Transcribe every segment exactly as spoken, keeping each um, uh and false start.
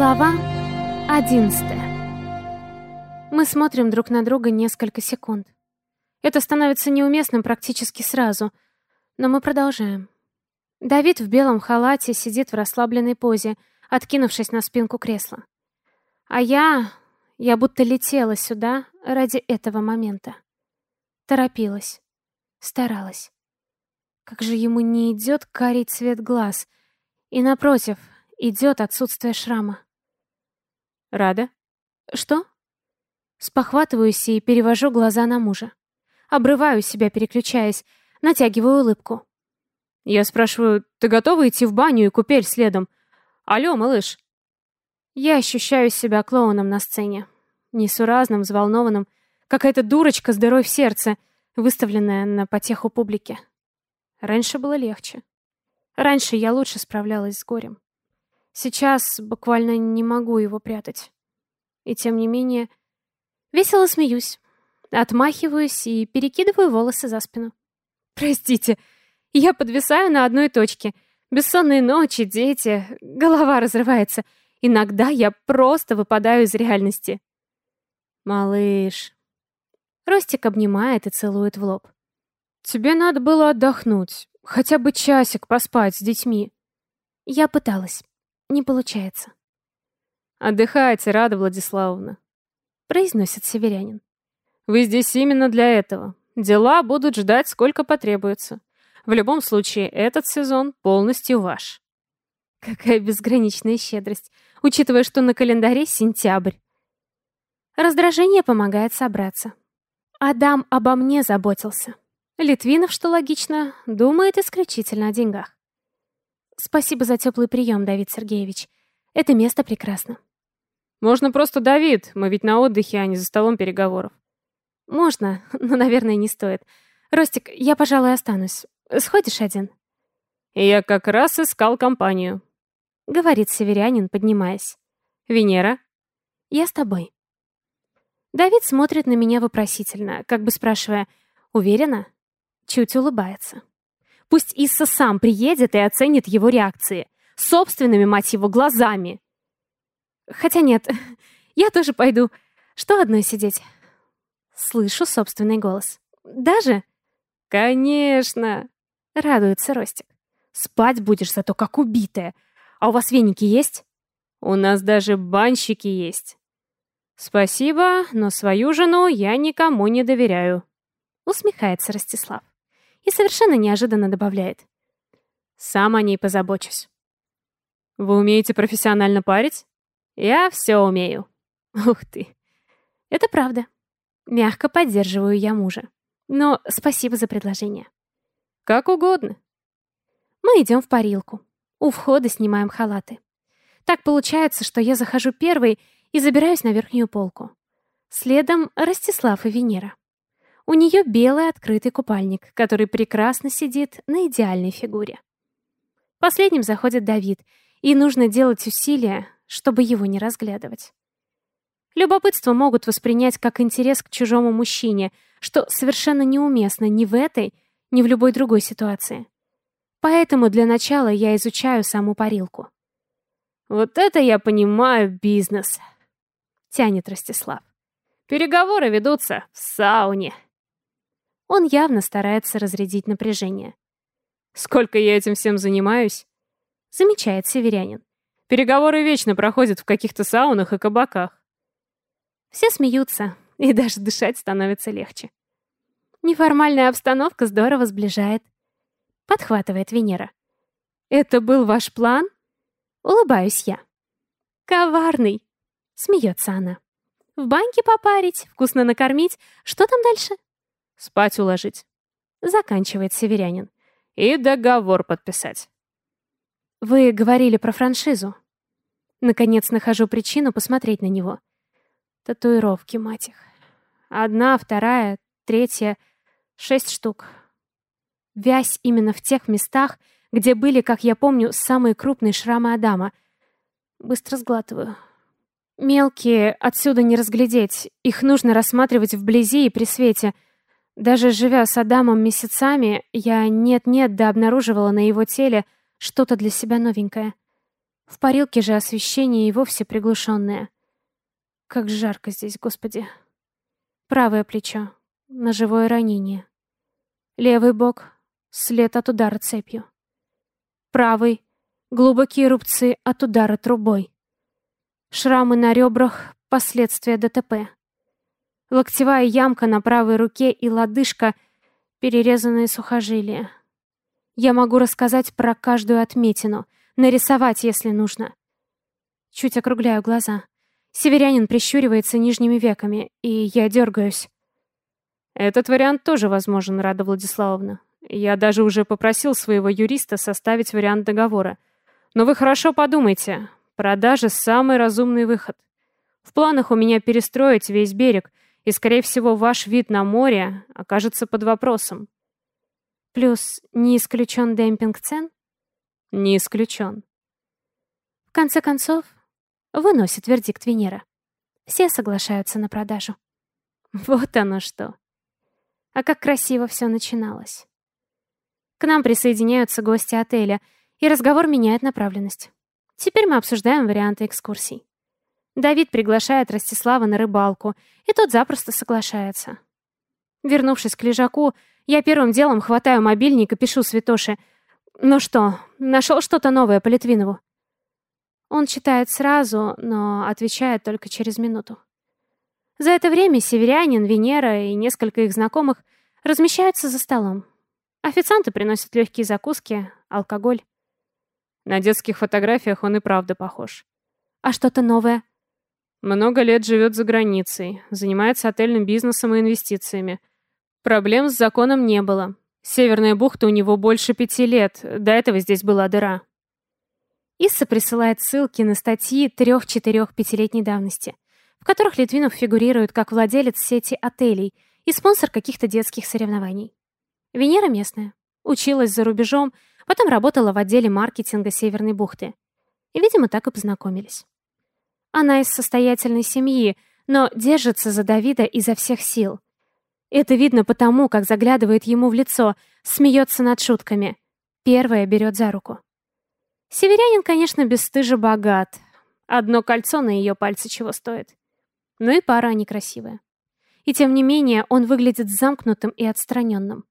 Глава одиннадцатая. Мы смотрим друг на друга несколько секунд. Это становится неуместным практически сразу, но мы продолжаем. Давид в белом халате сидит в расслабленной позе, откинувшись на спинку кресла. А я... я будто летела сюда ради этого момента. Торопилась. Старалась. Как же ему не идет карий цвет глаз. И напротив, идет отсутствие шрама. Рада? Что? Спохватываюсь и перевожу глаза на мужа. Обрываю себя, переключаясь, натягиваю улыбку. Я спрашиваю, ты готова идти в баню и купель следом? Алло, малыш. Я ощущаю себя клоуном на сцене. Несуразным, взволнованным. Какая-то дурочка с дырой в сердце, выставленная на потеху публики. Раньше было легче. Раньше я лучше справлялась с горем. Сейчас буквально не могу его прятать. И тем не менее, весело смеюсь, отмахиваюсь и перекидываю волосы за спину. Простите, я подвисаю на одной точке. Бессонные ночи, дети, голова разрывается. Иногда я просто выпадаю из реальности. Малыш. Ростик обнимает и целует в лоб. Тебе надо было отдохнуть, хотя бы часик поспать с детьми. Я пыталась. Не получается. Отдыхайте, Рада Владиславовна, произносит северянин. Вы здесь именно для этого. Дела будут ждать, сколько потребуется. В любом случае, этот сезон полностью ваш. Какая безграничная щедрость, учитывая, что на календаре сентябрь. Раздражение помогает собраться. Адам обо мне заботился. Литвинов, что логично, думает исключительно о деньгах. Спасибо за теплый прием, Давид Сергеевич. Это место прекрасно. Можно просто Давид, мы ведь на отдыхе, а не за столом переговоров. Можно, но, наверное, не стоит. Ростик, я, пожалуй, останусь. Сходишь один? Я как раз искал компанию, говорит северянин, поднимаясь. Венера? Я с тобой. Давид смотрит на меня вопросительно, как бы спрашивая, уверена? Чуть улыбается. Пусть Исса сам приедет и оценит его реакции. Собственными, мать его, глазами. Хотя нет, я тоже пойду. Что одной сидеть? Слышу собственный голос. Даже? Конечно, радуется Ростик. Спать будешь зато как убитая. А у вас веники есть? У нас даже банщики есть. Спасибо, но свою жену я никому не доверяю. Усмехается Ростислав. И совершенно неожиданно добавляет. Сам о ней позабочусь. Вы умеете профессионально парить? Я все умею. Ух ты. Это правда. Мягко поддерживаю я мужа. Но спасибо за предложение. Как угодно. Мы идем в парилку. У входа снимаем халаты. Так получается, что я захожу первой и забираюсь на верхнюю полку. Следом Ростислав и Венера. У нее белый открытый купальник, который прекрасно сидит на идеальной фигуре. Последним заходит Давид, и нужно делать усилия, чтобы его не разглядывать. Любопытство могут воспринять как интерес к чужому мужчине, что совершенно неуместно ни в этой, ни в любой другой ситуации. Поэтому для начала я изучаю саму парилку. «Вот это я понимаю бизнес», — тянет Ростислав. «Переговоры ведутся в сауне». Он явно старается разрядить напряжение. «Сколько я этим всем занимаюсь?» — замечает северянин. «Переговоры вечно проходят в каких-то саунах и кабаках». Все смеются, и даже дышать становится легче. Неформальная обстановка здорово сближает. Подхватывает Венера. «Это был ваш план?» Улыбаюсь я. «Коварный!» — смеется она. «В баньке попарить, вкусно накормить. Что там дальше?» «Спать уложить», — заканчивает северянин. «И договор подписать». «Вы говорили про франшизу». Наконец нахожу причину посмотреть на него. Татуировки, мать их. Одна, вторая, третья, шесть штук. Вязь именно в тех местах, где были, как я помню, самые крупные шрамы Адама. Быстро сглатываю. Мелкие отсюда не разглядеть. Их нужно рассматривать вблизи и при свете. Даже живя с Адамом месяцами, я нет-нет да обнаруживала на его теле что-то для себя новенькое. В парилке же освещение и вовсе приглушенное. Как жарко здесь, Господи. Правое плечо. Ножевое ранение. Левый бок. След от удара цепью. Правый. Глубокие рубцы от удара трубой. Шрамы на ребрах. Последствия ДТП. Локтевая ямка на правой руке и лодыжка. Перерезанные сухожилия. Я могу рассказать про каждую отметину. Нарисовать, если нужно. Чуть округляю глаза. Северянин прищуривается нижними веками, и я дергаюсь. Этот вариант тоже возможен, Рада Владиславовна. Я даже уже попросил своего юриста составить вариант договора. Но вы хорошо подумайте. Продажа — самый разумный выход. В планах у меня перестроить весь берег, и, скорее всего, ваш вид на море окажется под вопросом. Плюс не исключен демпинг цен? Не исключен. В конце концов, выносит вердикт Венера. Все соглашаются на продажу. Вот оно что. А как красиво все начиналось. К нам присоединяются гости отеля, и разговор меняет направленность. Теперь мы обсуждаем варианты экскурсий. Давид приглашает Ростислава на рыбалку, и тот запросто соглашается. Вернувшись к лежаку, я первым делом хватаю мобильник и пишу Святоше: «Ну что, нашел что-то новое по Литвинову?» Он читает сразу, но отвечает только через минуту. За это время Северянин, Венера и несколько их знакомых размещаются за столом. Официанты приносят легкие закуски, алкоголь. На детских фотографиях он и правда похож. А что-то новое? Много лет живет за границей, занимается отельным бизнесом и инвестициями. Проблем с законом не было. Северная бухта у него больше пяти лет, до этого здесь была дыра. Исса присылает ссылки на статьи трех-четырех-пятилетней давности, в которых Литвинов фигурирует как владелец сети отелей и спонсор каких-то детских соревнований. Венера местная, училась за рубежом, потом работала в отделе маркетинга Северной бухты. И, видимо, так и познакомились. Она из состоятельной семьи, но держится за Давида изо всех сил. Это видно потому, как заглядывает ему в лицо, смеется над шутками. Первая берет за руку. Северянин, конечно, бесстыже богат. Одно кольцо на ее пальце чего стоит. Ну и пара некрасивая. И тем не менее, он выглядит замкнутым и отстраненным.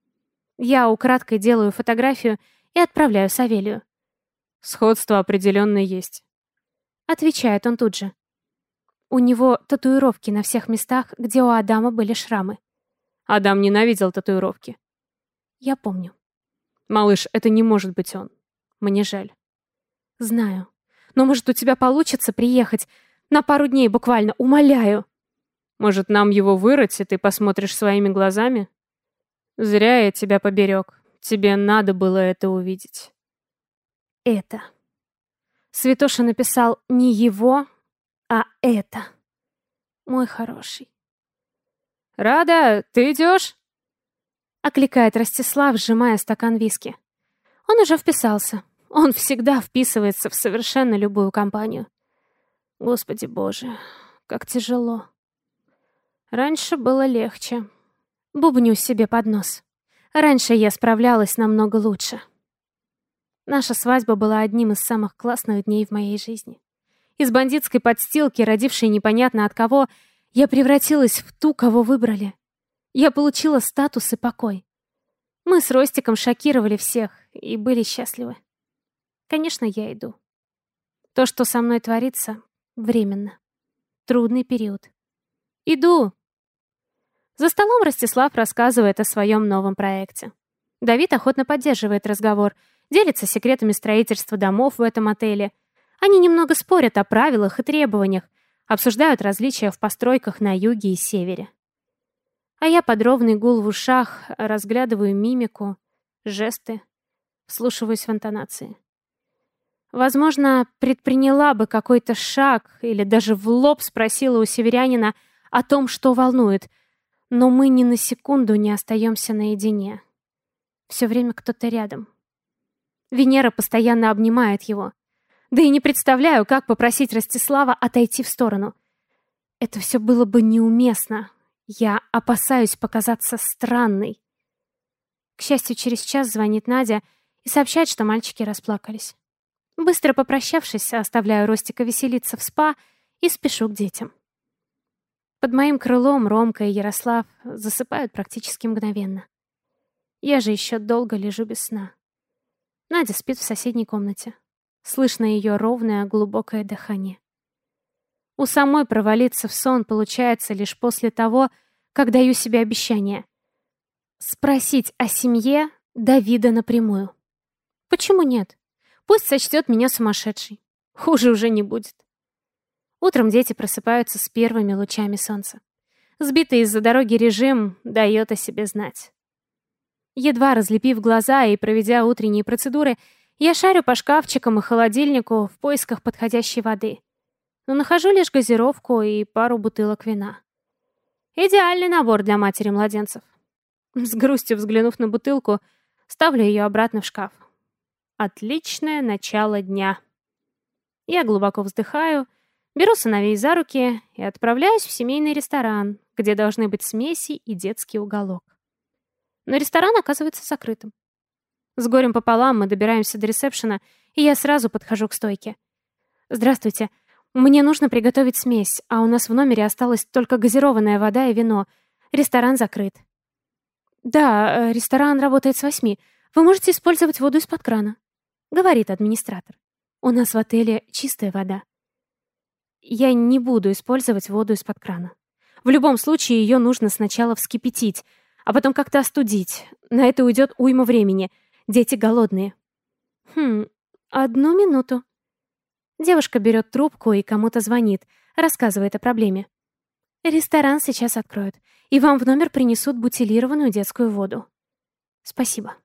Я украдкой делаю фотографию и отправляю Савелию. Сходство определенно есть. Отвечает он тут же. У него татуировки на всех местах, где у Адама были шрамы. Адам ненавидел татуировки. Я помню. Малыш, это не может быть он. Мне жаль. Знаю. Но может у тебя получится приехать на пару дней буквально, умоляю. Может нам его вырыть, и ты посмотришь своими глазами? Зря я тебя поберег. Тебе надо было это увидеть. Это. Святоша написал не его, а это. Мой хороший. «Рада, ты идешь?» Окликает Ростислав, сжимая стакан виски. Он уже вписался. Он всегда вписывается в совершенно любую компанию. Господи Боже, как тяжело. Раньше было легче. Бубню себе под нос. Раньше я справлялась намного лучше. Наша свадьба была одним из самых классных дней в моей жизни. Из бандитской подстилки, родившей непонятно от кого, я превратилась в ту, кого выбрали. Я получила статус и покой. Мы с Ростиком шокировали всех и были счастливы. Конечно, я иду. То, что со мной творится, временно. Трудный период. Иду. За столом Ростислав рассказывает о своем новом проекте. Давид охотно поддерживает разговор, делится секретами строительства домов в этом отеле. Они немного спорят о правилах и требованиях, обсуждают различия в постройках на юге и севере. А я под ровный гул в ушах разглядываю мимику, жесты, вслушиваюсь в интонации. Возможно, предприняла бы какой-то шаг или даже в лоб спросила у северянина о том, что волнует, но мы ни на секунду не остаемся наедине. Все время кто-то рядом. Венера постоянно обнимает его. Да и не представляю, как попросить Ростислава отойти в сторону. Это все было бы неуместно. Я опасаюсь показаться странной. К счастью, через час звонит Надя и сообщает, что мальчики расплакались. Быстро попрощавшись, оставляю Ростика веселиться в спа и спешу к детям. Под моим крылом Ромка и Ярослав засыпают практически мгновенно. Я же еще долго лежу без сна. Надя спит в соседней комнате. Слышно ее ровное, глубокое дыхание. У самой провалиться в сон получается лишь после того, как даю себе обещание. Спросить о семье Давида напрямую. Почему нет? Пусть сочтет меня сумасшедшей. Хуже уже не будет. Утром дети просыпаются с первыми лучами солнца. Сбитый из-за дороги режим дает о себе знать. Едва разлепив глаза и проведя утренние процедуры, я шарю по шкафчикам и холодильнику в поисках подходящей воды. Но нахожу лишь газировку и пару бутылок вина. Идеальный набор для матери младенцев. С грустью взглянув на бутылку, ставлю ее обратно в шкаф. Отличное начало дня. Я глубоко вздыхаю, беру сыновей за руки и отправляюсь в семейный ресторан, где должны быть смеси и детский уголок. Но ресторан оказывается закрытым. С горем пополам мы добираемся до ресепшена, и я сразу подхожу к стойке. «Здравствуйте. Мне нужно приготовить смесь, а у нас в номере осталась только газированная вода и вино. Ресторан закрыт». «Да, ресторан работает с восьми. Вы можете использовать воду из-под крана», — говорит администратор. «У нас в отеле чистая вода». Я не буду использовать воду из-под крана. В любом случае ее нужно сначала вскипятить, а потом как-то остудить. На это уйдет уйма времени. Дети голодные. Хм, одну минуту. Девушка берет трубку и кому-то звонит, рассказывает о проблеме. Ресторан сейчас откроют, и вам в номер принесут бутилированную детскую воду. Спасибо.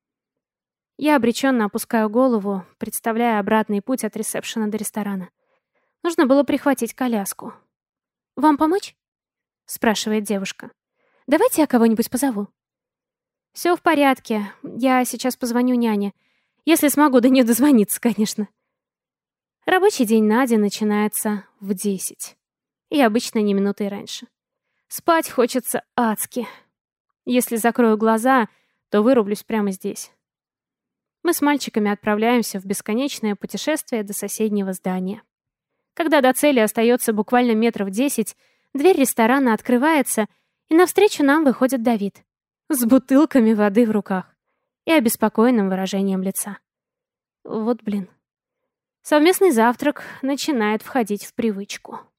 Я обреченно опускаю голову, представляя обратный путь от ресепшена до ресторана. Нужно было прихватить коляску. «Вам помочь?» — спрашивает девушка. «Давайте я кого-нибудь позову». «Все в порядке. Я сейчас позвоню няне. Если смогу до нее дозвониться, конечно». Рабочий день Нади начинается в десять. И обычно не минутой раньше. Спать хочется адски. Если закрою глаза, то вырублюсь прямо здесь. Мы с мальчиками отправляемся в бесконечное путешествие до соседнего здания. Когда до цели остается буквально метров десять, дверь ресторана открывается, и навстречу нам выходит Давид. С бутылками воды в руках и обеспокоенным выражением лица. Вот блин. Совместный завтрак начинает входить в привычку.